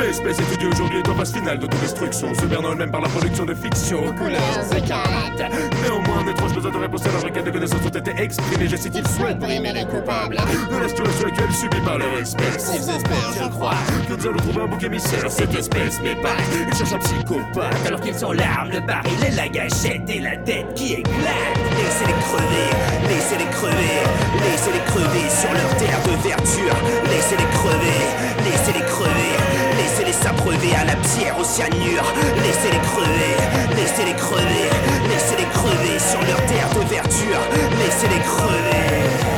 L'espèce étudiée aujourd'hui est en phase finale d'autodestruction, se perdant elle-même par la production de fiction aux couleurs écarlates. Néanmoins, un étrange besoin de réponse à leur requête de connaissances ont été exprimés. Je cite, ils souhaitent brimer les coupables de la situation actuelle subie par leur espèce. Ils espèrent, je crois, que nous allons trouver un bouc émissaire. Cette espèce m'épate, ils cherchent un psychopathe, alors qu'ils sont l'arme, le baril et la gâchette et la tête qui éclate. Laissez-les crever, laissez-les crever, laissez-les crever sur leur terre de verdure. Laissez-les crever, laissez-les crever, laissez-les s'abreuver à la pierre, au cyanure. Laissez-les crever, laissez-les crever, laissez-les crever sur leur terre de verdure. Laissez-les crever.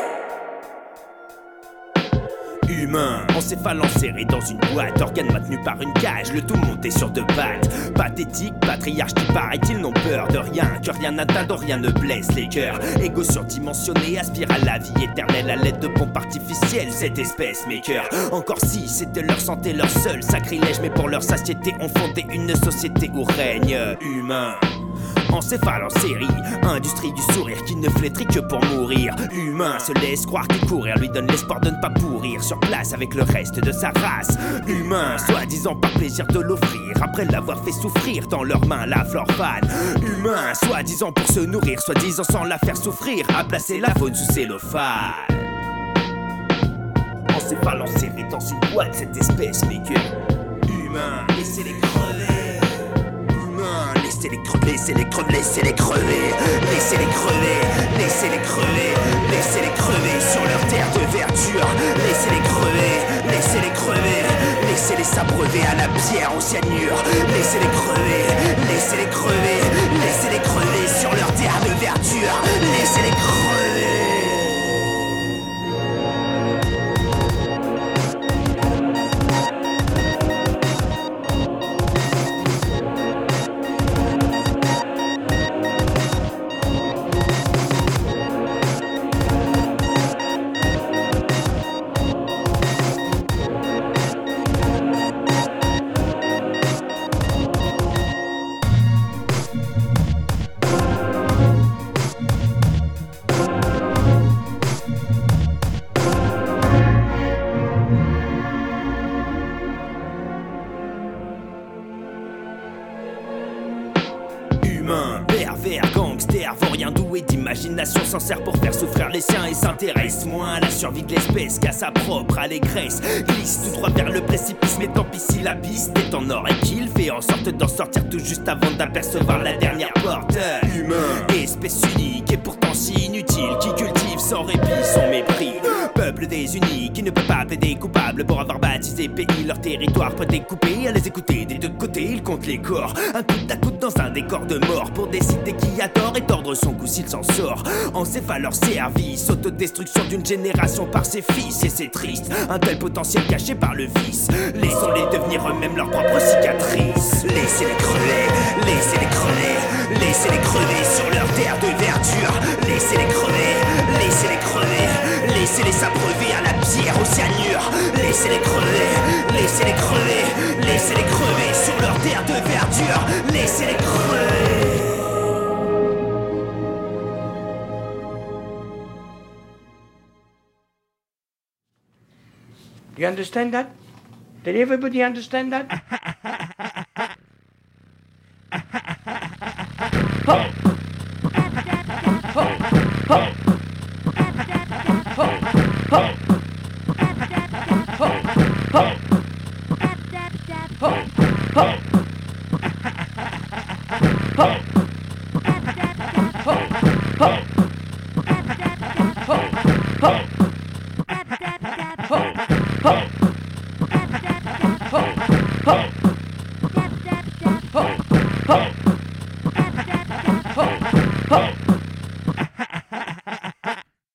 Humain, encéphale enserré dans une boîte, organe maintenu par une cage, le tout monté sur deux pattes. Pathétique, patriarche qui paraît-il n'ont peur de rien, que rien n'atteint, dont rien ne blesse les cœurs. Égo surdimensionné, aspire à la vie éternelle à l'aide de pompes artificielles. Cette espèce maker, encore si c'était leur santé, leur seul sacrilège, mais pour leur satiété ont fondé une société où règne humain. Encéphale en série, industrie du sourire qui ne flétrit que pour mourir. Humain se laisse croire que courir lui donne l'espoir de ne pas pourrir sur place avec le reste de sa race. Humain, soi-disant par plaisir de l'offrir, après l'avoir fait souffrir dans leurs mains la flore fan. Humain, soi-disant pour se nourrir, soi-disant sans la faire souffrir, à placer la faune sous cellophane. Encéphale enserré dans une boîte, cette espèce maker. Humain, laissez-les crever. Laissez-les crever, laissez-les crever, laissez-les crever, laissez-les crever, laissez-les crever, laissez-les crever sur leur terre de verdure. Laissez-les crever, laissez-les crever, laissez-les s'abreuver à la pierre, au cyanure. Laissez-les crever, laissez-les crever, laissez-les crever sur leur terre de verdure. Laissez-les crever. Pervers, gangster, vaurien doué d'imagination s'en sert pour faire souffrir les siens et s'intéresse moins à la survie de l'espèce qu'à sa propre allégresse. Glisse tout droit vers le précipice, mais tant pis si la piste est en or et qu'il fait en sorte d'en sortir tout juste avant d'apercevoir la dernière porte. Humain, espèce unique et pourtant si inutile, qui cultive sans répit son mépris. Peuple désuni qui ne peut pas plaider coupable pour avoir baptisé pays, leur territoire peut découper. À les écouter des deux côtés, ils comptent les corps, un coup à coude dans un décor de mort, pour décider qui a tort et tordre son cou s'il s'en sort. Encéphale leur service, autodestruction d'une génération par ses fils, et c'est triste, un tel potentiel caché par le vice. Laissons-les devenir eux-mêmes leurs propres cicatrices. Laissez-les crever, laissez-les crever, laissez-les crever sur leur terre de verdure. Laissez-les crever, laissez-les crever, laissez-les s'abreuver à la pierre, au cyanure. Laissez-les crever, laissez-les crever, laissez-les crever sur leur terre de verdure. Laissez-les crever. You understand that? Did everybody understand that? Ho!